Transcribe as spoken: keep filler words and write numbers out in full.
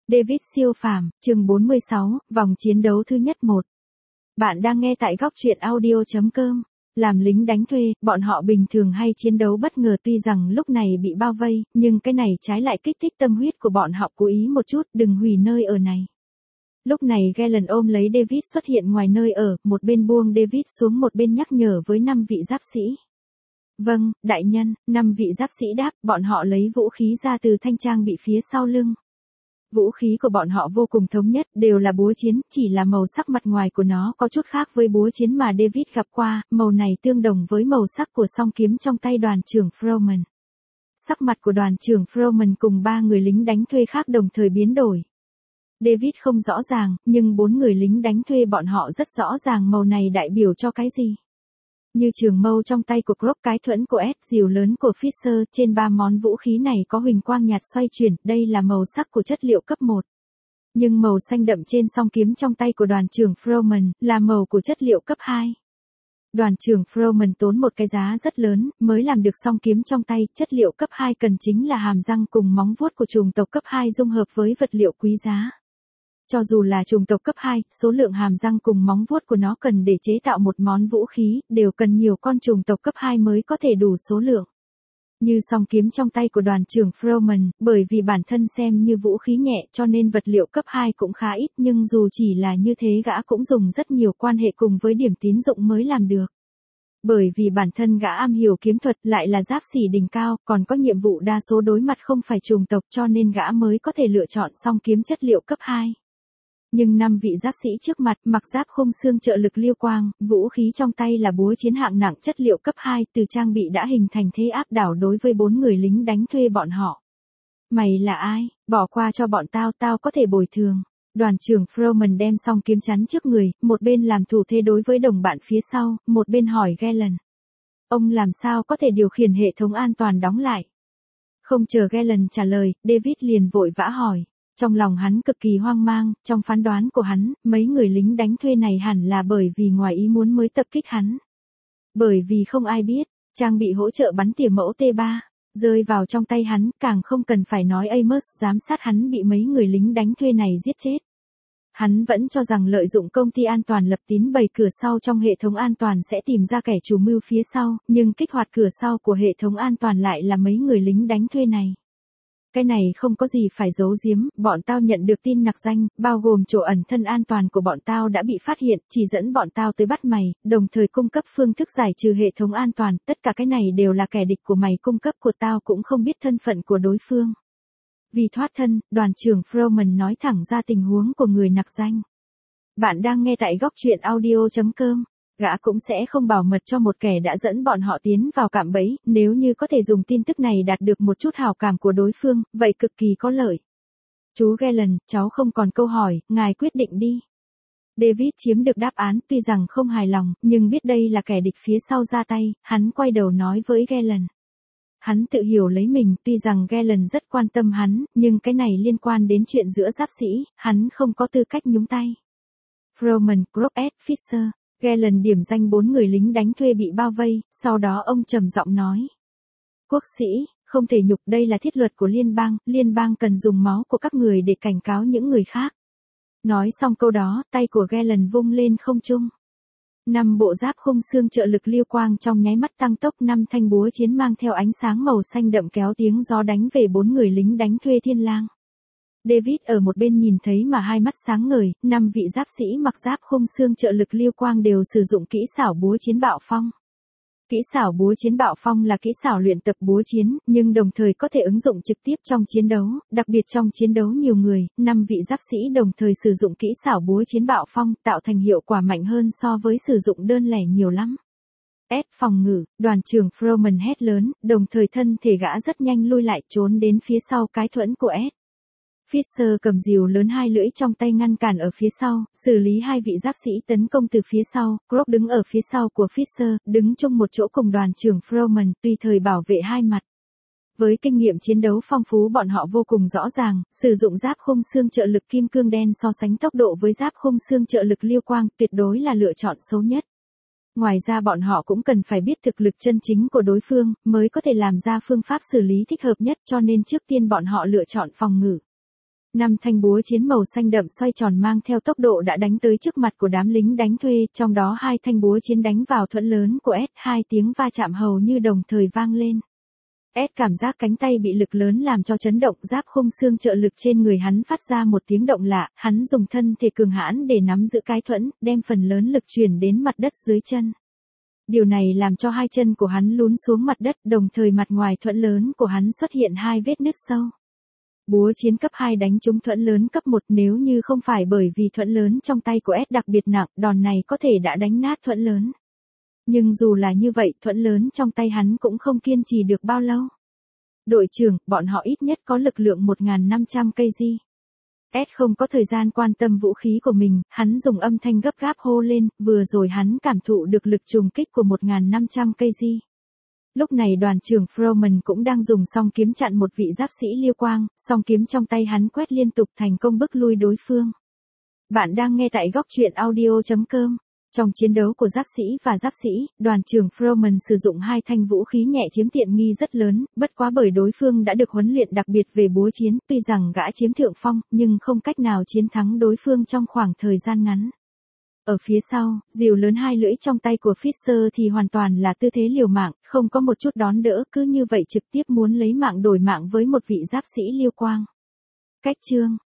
David siêu phàm, chương bốn mươi sáu, vòng chiến đấu thứ nhất một. Bạn đang nghe tại góc truyện audio chấm com. Làm lính đánh thuê, bọn họ bình thường hay chiến đấu bất ngờ, tuy rằng lúc này bị bao vây, nhưng cái này trái lại kích thích tâm huyết của bọn họ. Cố ý một chút, đừng hủy nơi ở này. Lúc này Galen ôm lấy David xuất hiện ngoài nơi ở, một bên buông David xuống, một bên nhắc nhở với năm vị giáp sĩ. Vâng, đại nhân, năm vị giáp sĩ đáp, bọn họ lấy vũ khí ra từ thanh trang bị phía sau lưng. Vũ khí của bọn họ vô cùng thống nhất, đều là búa chiến, chỉ là màu sắc mặt ngoài của nó có chút khác với búa chiến mà David gặp qua, màu này tương đồng với màu sắc của song kiếm trong tay đoàn trưởng Froman. Sắc mặt của đoàn trưởng Froman cùng ba người lính đánh thuê khác đồng thời biến đổi. David không rõ ràng, nhưng bốn người lính đánh thuê bọn họ rất rõ ràng màu này đại biểu cho cái gì. Như trường mâu trong tay của Croc, cái thuẫn của Ed, rìu lớn của Fisher, trên ba món vũ khí này có huỳnh quang nhạt xoay chuyển, đây là màu sắc của chất liệu cấp một. Nhưng màu xanh đậm trên song kiếm trong tay của đoàn trưởng Froman là màu của chất liệu cấp hai. Đoàn trưởng Froman tốn một cái giá rất lớn mới làm được song kiếm trong tay, chất liệu cấp hai cần chính là hàm răng cùng móng vuốt của chủng tộc cấp hai dung hợp với vật liệu quý giá. Cho dù là chủng tộc cấp hai, số lượng hàm răng cùng móng vuốt của nó cần để chế tạo một món vũ khí, đều cần nhiều con chủng tộc cấp hai mới có thể đủ số lượng. Như song kiếm trong tay của đoàn trưởng Froman, bởi vì bản thân xem như vũ khí nhẹ cho nên vật liệu cấp hai cũng khá ít, nhưng dù chỉ là như thế gã cũng dùng rất nhiều quan hệ cùng với điểm tín dụng mới làm được. Bởi vì bản thân gã am hiểu kiếm thuật, lại là giáp sĩ đỉnh cao, còn có nhiệm vụ đa số đối mặt không phải chủng tộc, cho nên gã mới có thể lựa chọn song kiếm chất liệu cấp hai. Nhưng năm vị giáp sĩ trước mặt mặc giáp khung xương trợ lực liêu quang, vũ khí trong tay là búa chiến hạng nặng chất liệu cấp hai, từ trang bị đã hình thành thế áp đảo đối với bốn người lính đánh thuê bọn họ. Mày là ai? Bỏ qua cho bọn tao, tao có thể bồi thường. Đoàn trưởng Froman đem song kiếm chắn trước người, một bên làm thủ thế đối với đồng bạn phía sau, một bên hỏi Galen. Ông làm sao có thể điều khiển hệ thống an toàn đóng lại? Không chờ Galen trả lời, David liền vội vã hỏi. Trong lòng hắn cực kỳ hoang mang, trong phán đoán của hắn, mấy người lính đánh thuê này hẳn là bởi vì ngoài ý muốn mới tập kích hắn. Bởi vì không ai biết, trang bị hỗ trợ bắn tỉa mẫu T ba, rơi vào trong tay hắn, càng không cần phải nói Amos giám sát hắn bị mấy người lính đánh thuê này giết chết. Hắn vẫn cho rằng lợi dụng công ty an toàn lập tín bày cửa sau trong hệ thống an toàn sẽ tìm ra kẻ chủ mưu phía sau, nhưng kích hoạt cửa sau của hệ thống an toàn lại là mấy người lính đánh thuê này. Cái này không có gì phải giấu giếm, bọn tao nhận được tin nặc danh, bao gồm chỗ ẩn thân an toàn của bọn tao đã bị phát hiện, chỉ dẫn bọn tao tới bắt mày, đồng thời cung cấp phương thức giải trừ hệ thống an toàn, tất cả cái này đều là kẻ địch của mày cung cấp, của tao cũng không biết thân phận của đối phương. Vì thoát thân, đoàn trưởng Froman nói thẳng ra tình huống của người nặc danh. Bạn đang nghe tại góc truyện audio chấm com. Gã cũng sẽ không bảo mật cho một kẻ đã dẫn bọn họ tiến vào cạm bẫy, nếu như có thể dùng tin tức này đạt được một chút hảo cảm của đối phương, vậy cực kỳ có lợi. Chú Galen, cháu không còn câu hỏi, ngài quyết định đi. David chiếm được đáp án, tuy rằng không hài lòng, nhưng biết đây là kẻ địch phía sau ra tay, hắn quay đầu nói với Galen. Hắn tự hiểu lấy mình, tuy rằng Galen rất quan tâm hắn, nhưng cái này liên quan đến chuyện giữa giáp sĩ, hắn không có tư cách nhúng tay. Froman, Croc, Ed, Fisher. Galen điểm danh bốn người lính đánh thuê bị bao vây, sau đó ông trầm giọng nói. Quốc sĩ, không thể nhục, đây là thiết luật của liên bang, liên bang cần dùng máu của các người để cảnh cáo những người khác. Nói xong câu đó, tay của Galen vung lên không trung. Năm bộ giáp khung xương trợ lực liêu quang trong nháy mắt tăng tốc, năm thanh búa chiến mang theo ánh sáng màu xanh đậm kéo tiếng gió đánh về bốn người lính đánh thuê thiên lang. David ở một bên nhìn thấy mà hai mắt sáng ngời, năm vị giáp sĩ mặc giáp khung xương trợ lực liêu quang đều sử dụng kỹ xảo búa chiến bạo phong. Kỹ xảo búa chiến bạo phong là kỹ xảo luyện tập búa chiến, nhưng đồng thời có thể ứng dụng trực tiếp trong chiến đấu, đặc biệt trong chiến đấu nhiều người, năm vị giáp sĩ đồng thời sử dụng kỹ xảo búa chiến bạo phong, tạo thành hiệu quả mạnh hơn so với sử dụng đơn lẻ nhiều lắm. Ed phòng ngự, đoàn trưởng Froman hét lớn, đồng thời thân thể gã rất nhanh lui lại trốn đến phía sau cái thuẫn của Ed. Fisher cầm rìu lớn hai lưỡi trong tay ngăn cản ở phía sau, xử lý hai vị giáp sĩ tấn công từ phía sau, Croc đứng ở phía sau của Fisher, đứng chung một chỗ cùng đoàn trưởng Froman, tùy thời bảo vệ hai mặt. Với kinh nghiệm chiến đấu phong phú bọn họ vô cùng rõ ràng, sử dụng giáp khung xương trợ lực kim cương đen so sánh tốc độ với giáp khung xương trợ lực liêu quang tuyệt đối là lựa chọn xấu nhất. Ngoài ra bọn họ cũng cần phải biết thực lực chân chính của đối phương, mới có thể làm ra phương pháp xử lý thích hợp nhất, cho nên trước tiên bọn họ lựa chọn phòng ngự. Năm thanh búa chiến màu xanh đậm xoay tròn mang theo tốc độ đã đánh tới trước mặt của đám lính đánh thuê, trong đó hai thanh búa chiến đánh vào thuẫn lớn của S, hai tiếng va chạm hầu như đồng thời vang lên. S cảm giác cánh tay bị lực lớn làm cho chấn động, giáp khung xương trợ lực trên người hắn phát ra một tiếng động lạ, hắn dùng thân thể cường hãn để nắm giữ cái thuẫn, đem phần lớn lực truyền đến mặt đất dưới chân. Điều này làm cho hai chân của hắn lún xuống mặt đất, đồng thời mặt ngoài thuẫn lớn của hắn xuất hiện hai vết nứt sâu. Búa chiến cấp hai đánh trúng thuẫn lớn cấp một, nếu như không phải bởi vì thuẫn lớn trong tay của S đặc biệt nặng, đòn này có thể đã đánh nát thuẫn lớn. Nhưng dù là như vậy, thuẫn lớn trong tay hắn cũng không kiên trì được bao lâu. Đội trưởng, bọn họ ít nhất có lực lượng một nghìn năm trăm cây gi. S không có thời gian quan tâm vũ khí của mình, hắn dùng âm thanh gấp gáp hô lên, vừa rồi hắn cảm thụ được lực trùng kích của một nghìn năm trăm cây gi. Lúc này đoàn trưởng Froman cũng đang dùng song kiếm chặn một vị giáp sĩ liêu quang, song kiếm trong tay hắn quét liên tục thành công bức lui đối phương. Bạn đang nghe tại góc truyện audio chấm com. Trong chiến đấu của giáp sĩ và giáp sĩ, đoàn trưởng Froman sử dụng hai thanh vũ khí nhẹ chiếm tiện nghi rất lớn, bất quá bởi đối phương đã được huấn luyện đặc biệt về búa chiến, tuy rằng gã chiếm thượng phong, nhưng không cách nào chiến thắng đối phương trong khoảng thời gian ngắn. Ở phía sau, rìu lớn hai lưỡi trong tay của Fisher thì hoàn toàn là tư thế liều mạng, không có một chút đón đỡ, cứ như vậy trực tiếp muốn lấy mạng đổi mạng với một vị giáp sĩ liêu quang. Cách chương